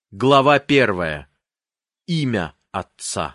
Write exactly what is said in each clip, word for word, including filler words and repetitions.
Глава первая. Имя Отца.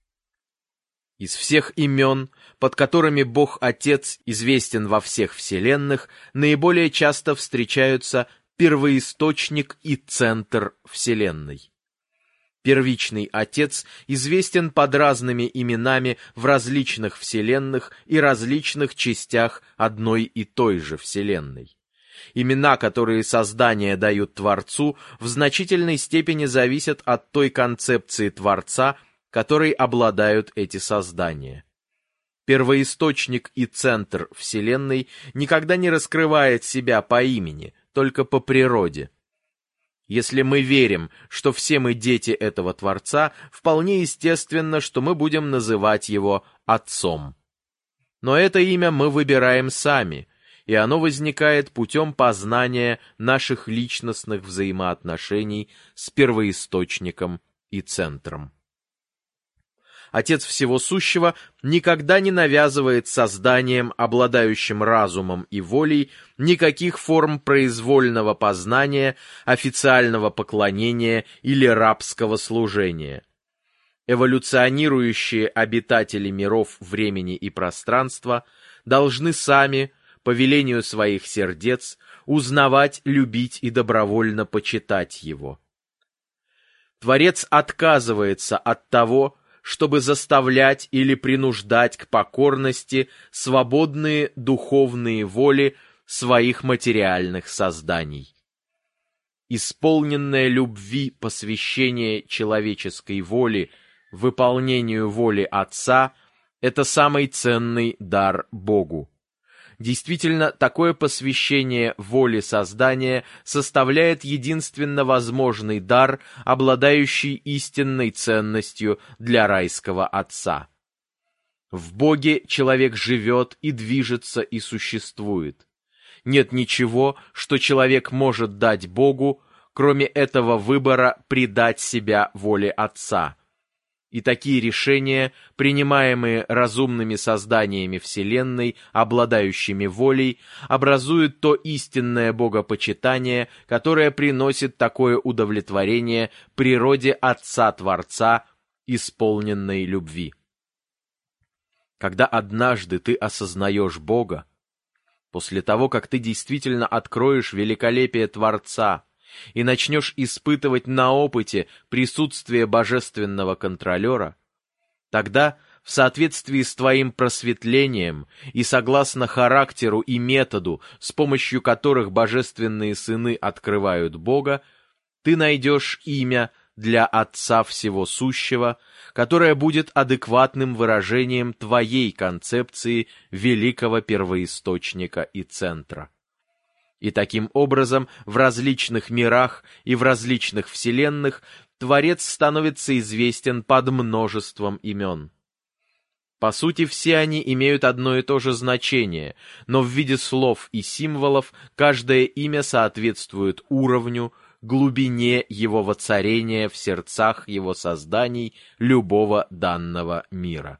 Из всех имен, под которыми Бог Отец известен во всех вселенных, наиболее часто встречаются первоисточник и центр вселенной. Первичный Отец известен под разными именами в различных вселенных и различных частях одной и той же вселенной. Имена, которые создания дают Творцу, в значительной степени зависят от той концепции Творца, которой обладают эти создания. Первоисточник и центр Вселенной никогда не раскрывает себя по имени, только по природе. Если мы верим, что все мы дети этого Творца, вполне естественно, что мы будем называть его Отцом. Но это имя мы выбираем сами, и оно возникает путем познания наших личностных взаимоотношений с первоисточником и центром. Отец Всего Сущего никогда не навязывает созданиям, обладающим разумом и волей, никаких форм произвольного познания, официального поклонения или рабского служения. Эволюционирующие обитатели миров времени и пространства должны сами, по велению своих сердец, узнавать, любить и добровольно почитать его. Творец отказывается от того, чтобы заставлять или принуждать к покорности свободные духовные воли своих материальных созданий. Исполненное любви посвящение человеческой воли выполнению воли Отца – это самый ценный дар Богу. Действительно, такое посвящение воле создания составляет единственно возможный дар, обладающий истинной ценностью для райского Отца. В Боге человек живет и движется и существует. Нет ничего, что человек может дать Богу, кроме этого выбора предать себя воле Отца. И такие решения, принимаемые разумными созданиями Вселенной, обладающими волей, образуют то истинное богопочитание, которое приносит такое удовлетворение природе Отца-Творца, исполненной любви. Когда однажды ты осознаешь Бога, после того, как ты действительно откроешь великолепие Творца, и начнешь испытывать на опыте присутствие божественного контролера, тогда, в соответствии с твоим просветлением и согласно характеру и методу, с помощью которых божественные сыны открывают Бога, ты найдешь имя для Отца Всего Сущего, которое будет адекватным выражением твоей концепции великого первоисточника и центра. И таким образом в различных мирах и в различных вселенных Творец становится известен под множеством имен. По сути, все они имеют одно и то же значение, но в виде слов и символов каждое имя соответствует уровню, глубине его воцарения в сердцах его созданий любого данного мира.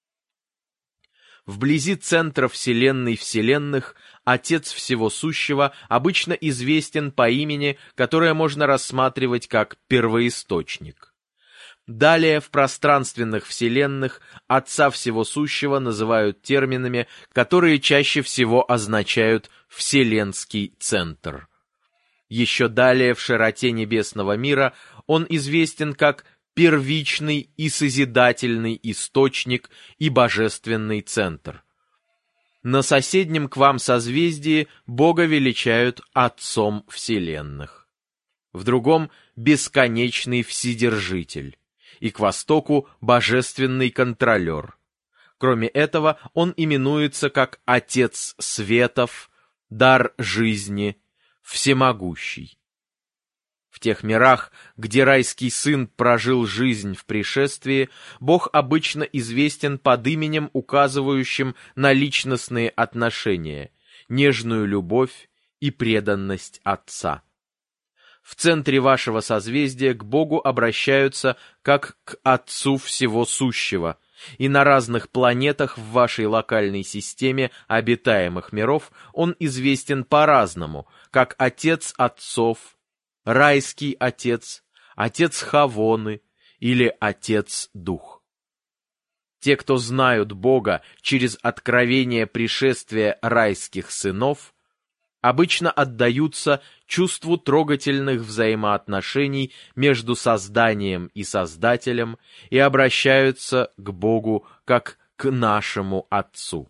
Вблизи центра Вселенной вселенных Отец Всего Сущего обычно известен по имени, которое можно рассматривать как первоисточник. Далее в пространственных вселенных Отца Всего Сущего называют терминами, которые чаще всего означают «вселенский центр». Еще далее в широте небесного мира он известен как первичный и созидательный источник и божественный центр. На соседнем к вам созвездии Бога величают Отцом вселенных. В другом — бесконечный Вседержитель, и к востоку — божественный контролер. Кроме этого, он именуется как Отец Светов, Дар Жизни, Всемогущий. В тех мирах, где райский сын прожил жизнь в пришествии, Бог обычно известен под именем, указывающим на личностные отношения, нежную любовь и преданность Отца. В центре вашего созвездия к Богу обращаются как к Отцу Всего Сущего, и на разных планетах в вашей локальной системе обитаемых миров он известен по-разному, как Отец Отцов, Райский Отец, отец Хавоны или отец-дух. Те, кто знают Бога через откровение пришествия райских сынов, обычно отдаются чувству трогательных взаимоотношений между созданием и Создателем и обращаются к Богу как к нашему Отцу.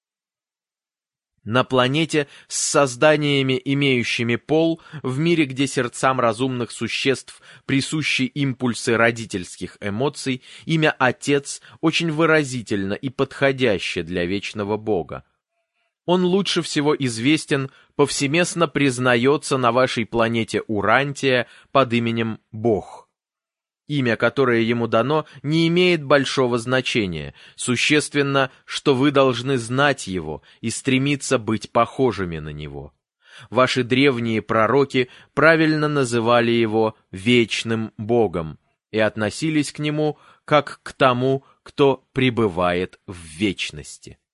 На планете с созданиями, имеющими пол, в мире, где сердцам разумных существ присущи импульсы родительских эмоций, имя «Отец» очень выразительно и подходяще для вечного Бога. Он лучше всего известен, повсеместно признается на вашей планете Урантия под именем Бог. Имя, которое ему дано, не имеет большого значения. Существенно, что вы должны знать его и стремиться быть похожими на него. Ваши древние пророки правильно называли его вечным Богом и относились к нему как к тому, кто пребывает в вечности.